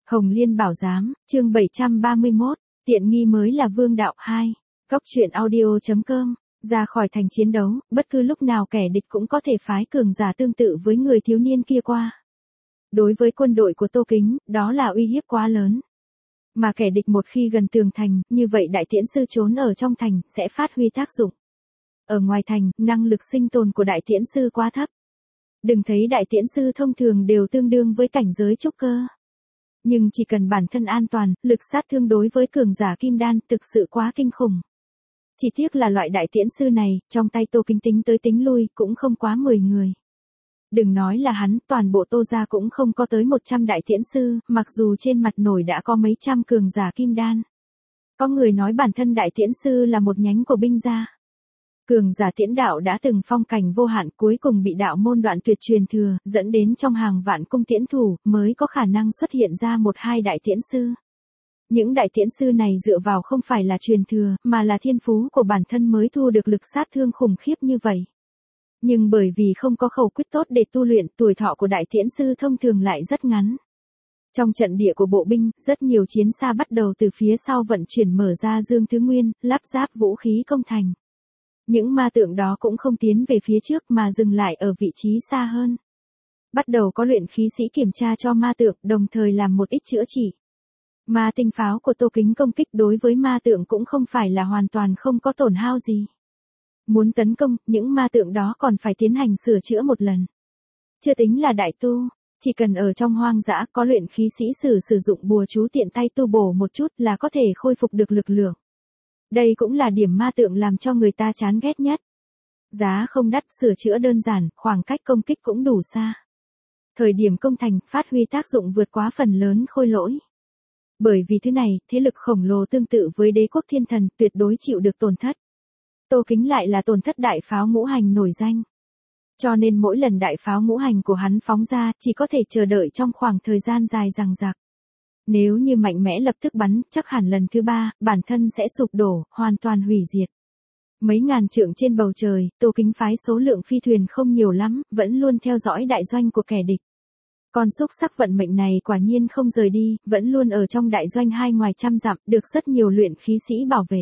Hồng Liên Bảo Giám, chương 731, tiện nghi mới là vương đạo 2. Góc truyện audio.com, ra khỏi thành chiến đấu, bất cứ lúc nào kẻ địch cũng có thể phái cường giả tương tự với người thiếu niên kia qua. Đối với quân đội của Tô Kính, đó là uy hiếp quá lớn. Mà kẻ địch một khi gần tường thành, như vậy đại tiễn sư trốn ở trong thành, sẽ phát huy tác dụng. Ở ngoài thành, năng lực sinh tồn của đại tiễn sư quá thấp. Đừng thấy đại tiễn sư thông thường đều tương đương với cảnh giới trúc cơ. Nhưng chỉ cần bản thân an toàn, lực sát thương đối với cường giả kim đan thực sự quá kinh khủng. Chỉ tiếc là loại đại tiễn sư này, trong tay Tô Kính tính tới tính lui cũng không quá 10 người. Đừng nói là hắn, toàn bộ Tô gia cũng không có tới 100 đại tiễn sư, mặc dù trên mặt nổi đã có mấy trăm cường giả kim đan. Có người nói bản thân đại tiễn sư là một nhánh của binh gia. Cường giả tiễn đạo đã từng phong cảnh vô hạn, cuối cùng bị đạo môn đoạn tuyệt truyền thừa, dẫn đến trong hàng vạn cung tiễn thủ, mới có khả năng xuất hiện ra một hai đại tiễn sư. Những đại tiễn sư này dựa vào không phải là truyền thừa, mà là thiên phú của bản thân mới thu được lực sát thương khủng khiếp như vậy. Nhưng bởi vì không có khẩu quyết tốt để tu luyện, tuổi thọ của đại tiễn sư thông thường lại rất ngắn. Trong trận địa của bộ binh, rất nhiều chiến xa bắt đầu từ phía sau vận chuyển mở ra Dương Thứ Nguyên, lắp ráp vũ khí công thành. Những ma tượng đó cũng không tiến về phía trước mà dừng lại ở vị trí xa hơn. Bắt đầu có luyện khí sĩ kiểm tra cho ma tượng, đồng thời làm một ít chữa trị. Ma tinh pháo của Tô Kính công kích đối với ma tượng cũng không phải là hoàn toàn không có tổn hao gì. Muốn tấn công, những ma tượng đó còn phải tiến hành sửa chữa một lần. Chưa tính là đại tu, chỉ cần ở trong hoang dã có luyện khí sĩ sử dụng bùa chú tiện tay tu bổ một chút là có thể khôi phục được lực lượng. Đây cũng là điểm ma tượng làm cho người ta chán ghét nhất. Giá không đắt, sửa chữa đơn giản, khoảng cách công kích cũng đủ xa. Thời điểm công thành, phát huy tác dụng vượt quá phần lớn khôi lỗi. Bởi vì thứ này, thế lực khổng lồ tương tự với đế quốc thiên thần, tuyệt đối chịu được tổn thất. Tô Kính lại là tổn thất đại pháo ngũ hành nổi danh. Cho nên mỗi lần đại pháo ngũ hành của hắn phóng ra, chỉ có thể chờ đợi trong khoảng thời gian dài dằng dặc. Nếu như mạnh mẽ lập tức bắn, chắc hẳn lần thứ 3, bản thân sẽ sụp đổ, hoàn toàn hủy diệt. Mấy ngàn trượng trên bầu trời, Tô Kính phái số lượng phi thuyền không nhiều lắm, vẫn luôn theo dõi đại doanh của kẻ địch. Con xúc sắc vận mệnh này quả nhiên không rời đi, vẫn luôn ở trong đại doanh hai ngoài trăm dặm, được rất nhiều luyện khí sĩ bảo vệ.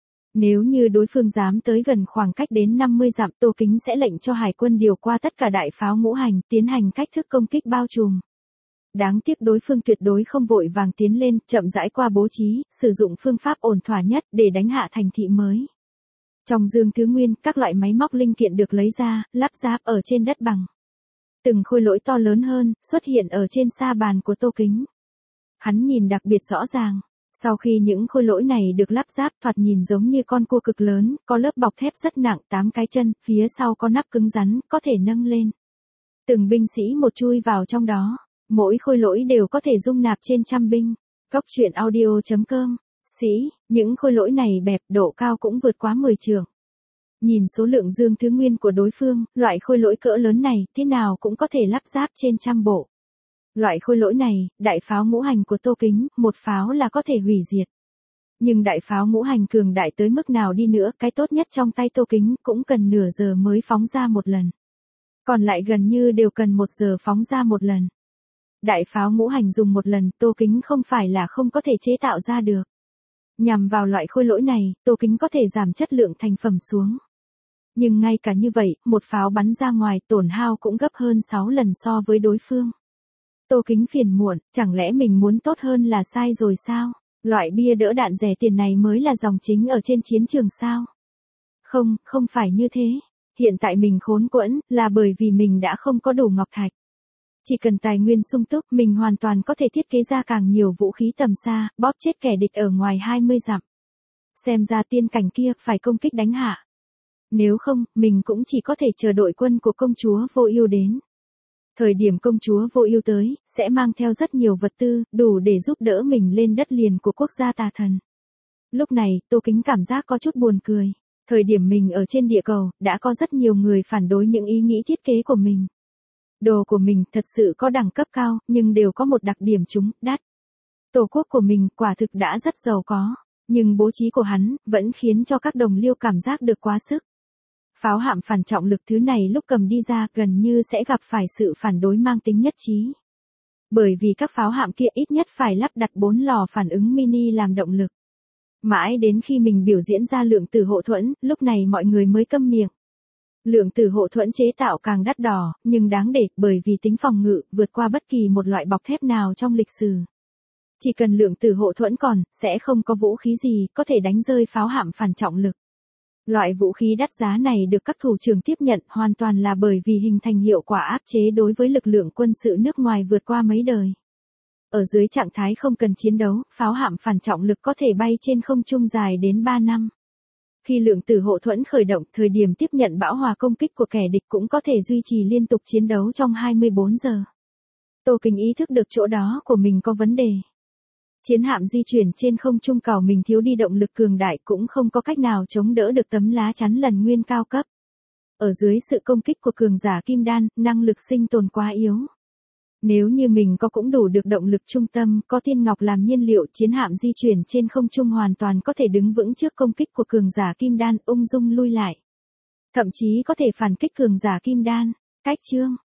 Nếu như đối phương dám tới gần khoảng cách đến 50 dặm, Tô Kính sẽ lệnh cho hải quân điều qua tất cả đại pháo ngũ hành, tiến hành cách thức công kích bao trùm. Đáng tiếc đối phương tuyệt đối không vội vàng tiến lên, chậm rãi qua bố trí, sử dụng phương pháp ổn thỏa nhất để đánh hạ thành thị mới. Trong Dương Thứ Nguyên, các loại máy móc linh kiện được lấy ra, lắp ráp ở trên đất bằng. Từng khối lỗi to lớn hơn, xuất hiện ở trên sa bàn của Tô Kính. Hắn nhìn đặc biệt rõ ràng. Sau khi những khối lỗi này được lắp ráp, thoạt nhìn giống như con cua cực lớn, có lớp bọc thép rất nặng, 8 cái chân, phía sau có nắp cứng rắn, có thể nâng lên. Từng binh sĩ một chui vào trong đó. Mỗi khối lỗi đều có thể dung nạp trên trăm binh. Góc truyện audio.com. Những khối lỗi này bẹp, độ cao cũng vượt quá 10 trượng. Nhìn số lượng Dương Thứ Nguyên của đối phương, loại khối lỗi cỡ lớn này, thế nào cũng có thể lắp ráp trên trăm bộ. Loại khối lỗi này, đại pháo ngũ hành của Tô Kính, một pháo là có thể hủy diệt. Nhưng đại pháo ngũ hành cường đại tới mức nào đi nữa, cái tốt nhất trong tay Tô Kính cũng cần nửa giờ mới phóng ra một lần. Còn lại gần như đều cần 1 giờ phóng ra một lần. Đại pháo ngũ hành dùng một lần, Tô Kính không phải là không có thể chế tạo ra được. Nhằm vào loại khối lỗi này, Tô Kính có thể giảm chất lượng thành phẩm xuống. Nhưng ngay cả như vậy, một pháo bắn ra ngoài tổn hao cũng gấp hơn 6 lần so với đối phương. Tô Kính phiền muộn, chẳng lẽ mình muốn tốt hơn là sai rồi sao? Loại bia đỡ đạn rẻ tiền này mới là dòng chính ở trên chiến trường sao? Không phải như thế. Hiện tại mình khốn quẫn, là bởi vì mình đã không có đủ ngọc thạch. Chỉ cần tài nguyên sung túc, mình hoàn toàn có thể thiết kế ra càng nhiều vũ khí tầm xa, bóp chết kẻ địch ở ngoài 20 dặm. Xem ra tiên cảnh kia phải công kích đánh hạ. Nếu không, mình cũng chỉ có thể chờ đội quân của công chúa Vô Ưu đến. Thời điểm công chúa Vô Ưu tới, sẽ mang theo rất nhiều vật tư, đủ để giúp đỡ mình lên đất liền của quốc gia tà thần. Lúc này, Tô Kính cảm giác có chút buồn cười. Thời điểm mình ở trên địa cầu, đã có rất nhiều người phản đối những ý nghĩ thiết kế của mình. Đồ của mình thật sự có đẳng cấp cao, nhưng đều có một đặc điểm chúng, đắt. Tổ quốc của mình quả thực đã rất giàu có, nhưng bố trí của hắn, vẫn khiến cho các đồng liêu cảm giác được quá sức. Pháo hạm phản trọng lực thứ này lúc cầm đi ra gần như sẽ gặp phải sự phản đối mang tính nhất trí. Bởi vì các pháo hạm kia ít nhất phải lắp đặt 4 lò phản ứng mini làm động lực. Mãi đến khi mình biểu diễn ra lượng tử hộ thuẫn, lúc này mọi người mới câm miệng. Lượng tử hộ thuẫn chế tạo càng đắt đỏ, nhưng đáng để, bởi vì tính phòng ngự vượt qua bất kỳ một loại bọc thép nào trong lịch sử. Chỉ cần lượng tử hộ thuẫn còn, sẽ không có vũ khí gì có thể đánh rơi pháo hạm phản trọng lực. Loại vũ khí đắt giá này được các thủ trưởng tiếp nhận hoàn toàn là bởi vì hình thành hiệu quả áp chế đối với lực lượng quân sự nước ngoài vượt qua mấy đời. Ở dưới trạng thái không cần chiến đấu, pháo hạm phản trọng lực có thể bay trên không trung dài đến 3 năm. Khi lượng tử hộ thuẫn khởi động, thời điểm tiếp nhận bão hòa công kích của kẻ địch cũng có thể duy trì liên tục chiến đấu trong 24 giờ. Tô Kình ý thức được chỗ đó của mình có vấn đề. Chiến hạm di chuyển trên không trung cào mình thiếu đi động lực cường đại cũng không có cách nào chống đỡ được tấm lá chắn lần nguyên cao cấp. Ở dưới sự công kích của cường giả kim đan, năng lực sinh tồn quá yếu. Nếu như mình có cũng đủ được động lực trung tâm, có thiên ngọc làm nhiên liệu, chiến hạm di chuyển trên không trung hoàn toàn có thể đứng vững trước công kích của cường giả kim đan, ung dung lui lại. Thậm chí có thể phản kích cường giả kim đan. Cách chương